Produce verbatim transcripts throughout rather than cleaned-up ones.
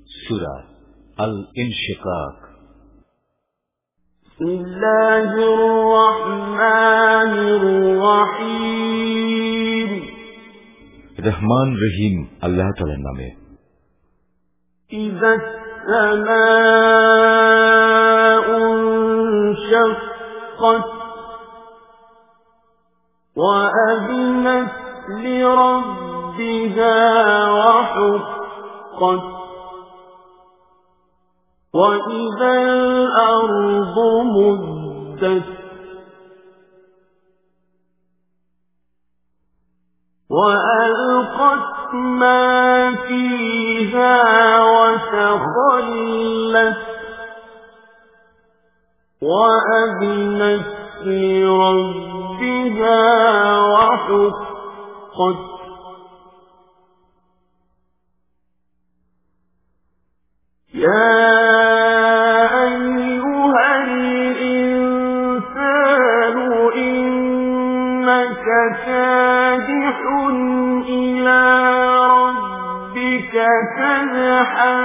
সূরা আল ইনশিকাক। বিসমিল্লাহির রহমানির রহিম। রহমান রহিম আল্লাহ তাআলার নামে। ইযা সামাউ শাক্কাত ওয়া আযনাত লিরাব্বিহা ওয়া হুক্কাত وَإِذَا الْأَرْضُ مُدَّتْ وَأَلْقَتْ مَا فِيهَا وَتَخَلَّتْ وَأَذِنَتْ لِرَبِّهَا وَحُقَّتْ يَا كادح إلى ربك كدحا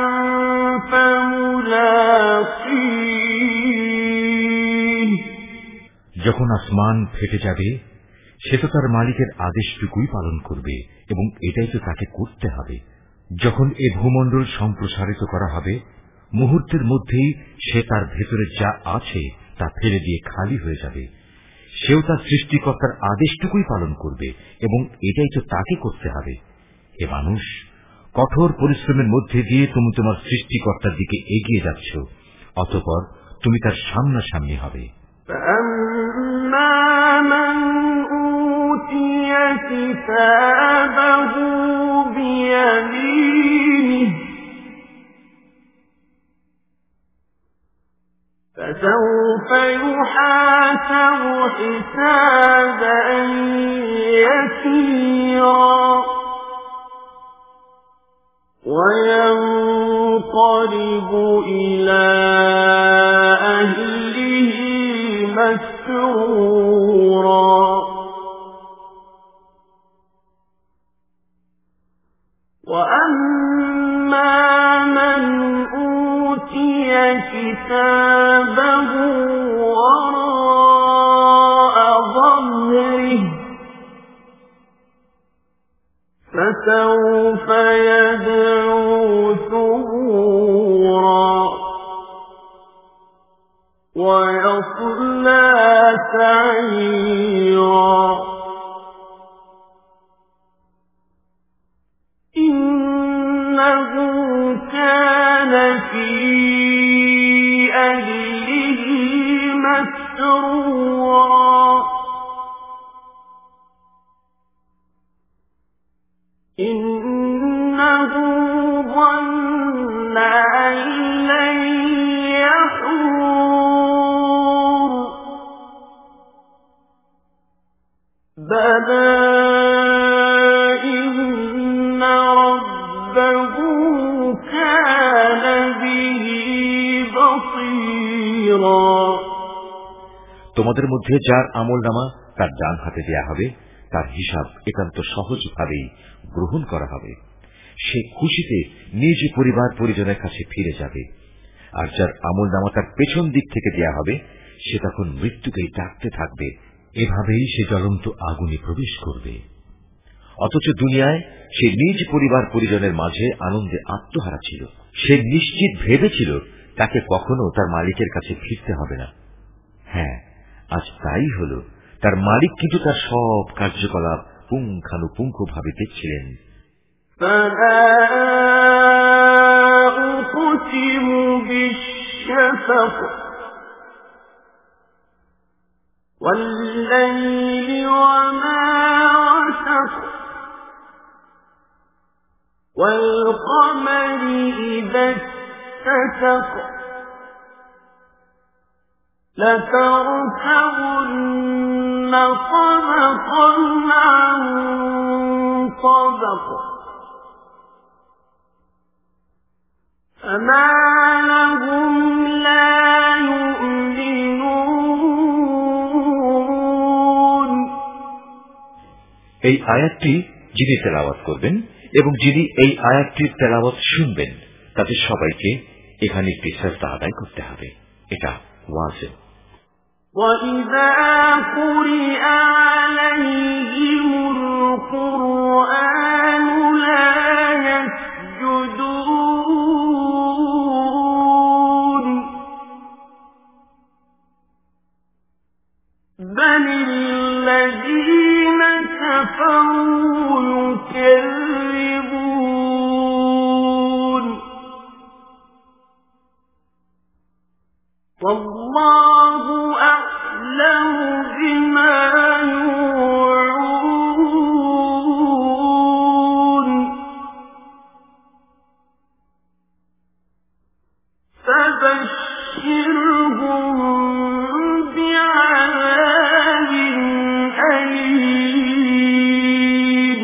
فملاقيه। যখন আসমান ফেটে যাবে সে তো তার মালিকের আদেশটুকুই পালন করবে এবং এটাই তো তাকে করতে হবে। যখন এ ভূমণ্ডল সম্প্রসারিত করা হবে মুহূর্তের মধ্যেই সে তার ভেতরে যা আছে তা ফেলে দিয়ে খালি হয়ে যাবে। সেও তার সৃষ্টিকর্তার আদেশটুকুই পালন করবে এবং এটাই তো তাকে করতে হবে। হে মানুষ, কঠোর পরিশ্রমের মধ্যে দিয়ে তুমি তোমার সৃষ্টিকর্তার দিকে এগিয়ে যাচ্ছ, অতঃপর তুমি তার সামনাসামনি হবে। فسوف يحاسب حسابا يسيرا وينقلب إلى أهله مسرورا وأما من أوتي كتابه وراء ظهره فسوف يدعو ثبورا ويصلى سعيرا إنه كان في أهله مسرورا إنه ظن أن لن يحور بلى إن ربه كان به بصيرا। তোমাদের মধ্যে যার আমলনামা তার ডান হাতে দেয়া হবে তার হিসাব একান্ত সহজভাবেই গ্রহণ করা হবে। সে খুশিতে নিজ পরিবার পরিজনের কাছে ফিরে যাবে। আর যার আমলনামা তার পেছন দিক থেকে দেয়া হবে সে তখন মৃত্যুকেই ডাকতে থাকবে। এভাবেই সে জ্বলন্ত আগুনে প্রবেশ করবে। অথচ দুনিয়ায় সে নিজ পরিবার পরিজনের মাঝে আনন্দে আত্মহারা ছিল। সে নিশ্চিত ভেবেছিল তাকে কখনো তার মালিকের কাছে ফিরতে হবে না। হ্যাঁ, আজ তাই হল। তার মালিক কিন্তু তার সব কার্যকলাপ পুঙ্খানুপুঙ্খভাবে দেখছিলেন। فلا أقسم بالشفق والليل وما وسق والقمر إذا اتسق لتركبن طبقا عن طبق فما لهم لا يؤمنون। এই আয়াতটি যিনি তেলাওয়াত করবেন এবং যিনি এই আয়াতটির তেলাওয়াত শুনবেন তাদের সবাইকে এখানে একটি সাজদা আদায় করতে হবে। এটা ওয়াজিব। وَإِذَا قُرِئَ عَلَيْهِمُ الْقُرْآنُ لَا يَسْجُدُونَ بَلِ الَّذِينَ كَفَرُوا يُكَذِّبُونَ وَاللَّهُ أَعْلَمُ بِمَا يُوعُونَ فَبَشِّرْهُم بِعَذَابٍ أَلِيمٍ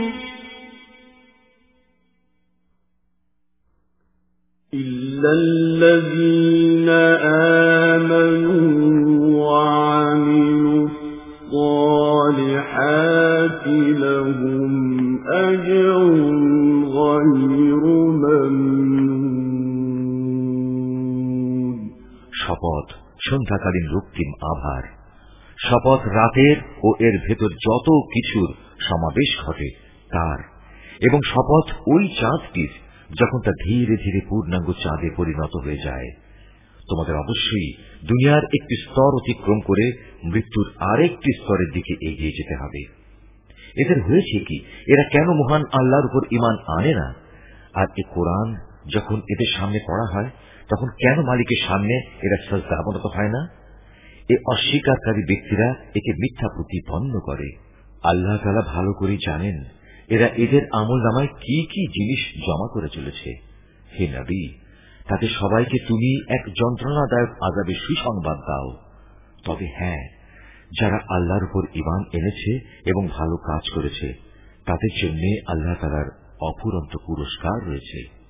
إِلَّا الَّذِينَ آمَنُوا وَعَمِلُوا الصَّالِحَاتِ لَهُمْ أَجْرٌ غَيْرُ مَمْنُونٍ শপথ সন্ধ্যাকালীন রক্তিম আভার, শপথ রাতের ও এর ভেতর যত কিছুর সমাবেশ ঘটে তার, এবং শপথ ওই চাঁদটির যখন তা ধীরে ধীরে পূর্ণাঙ্গ চাঁদে পরিণত হয়ে যায়। তোমাদের অবশ্যই দুনিয়ার একটি স্তর অতিক্রম করে মৃত্যুর আরেকটি স্তরের দিকে এগিয়ে যেতে হবে। এদের হয়েছে কি, এরা কেন মহান আল্লাহর উপর ঈমান আনে না? আর এ কোরআন যখন এদের সামনে পড়া হয় তখন কেন মালিকের সামনে এরা সাজদা অবনত হয় না? এ অস্বীকারী ব্যক্তিরা একে মিথ্যা প্রতিপন্ন করে। আল্লাহ তাআলা ভালো করে জানেন এরা এদের আমলনামায় কি কি জিনিস জমা করে চলেছে। হে নবী, তাদের সবাইকে তুমি এক যন্ত্রণাদায়ক আযাবের সুসংবাদ দাও। তবে হ্যাঁ, যারা আল্লাহর উপর ঈমান এনেছে এবং ভালো কাজ করেছে তাদের জন্য আল্লাহ তাআলার অফুরন্ত পুরস্কার রয়েছে।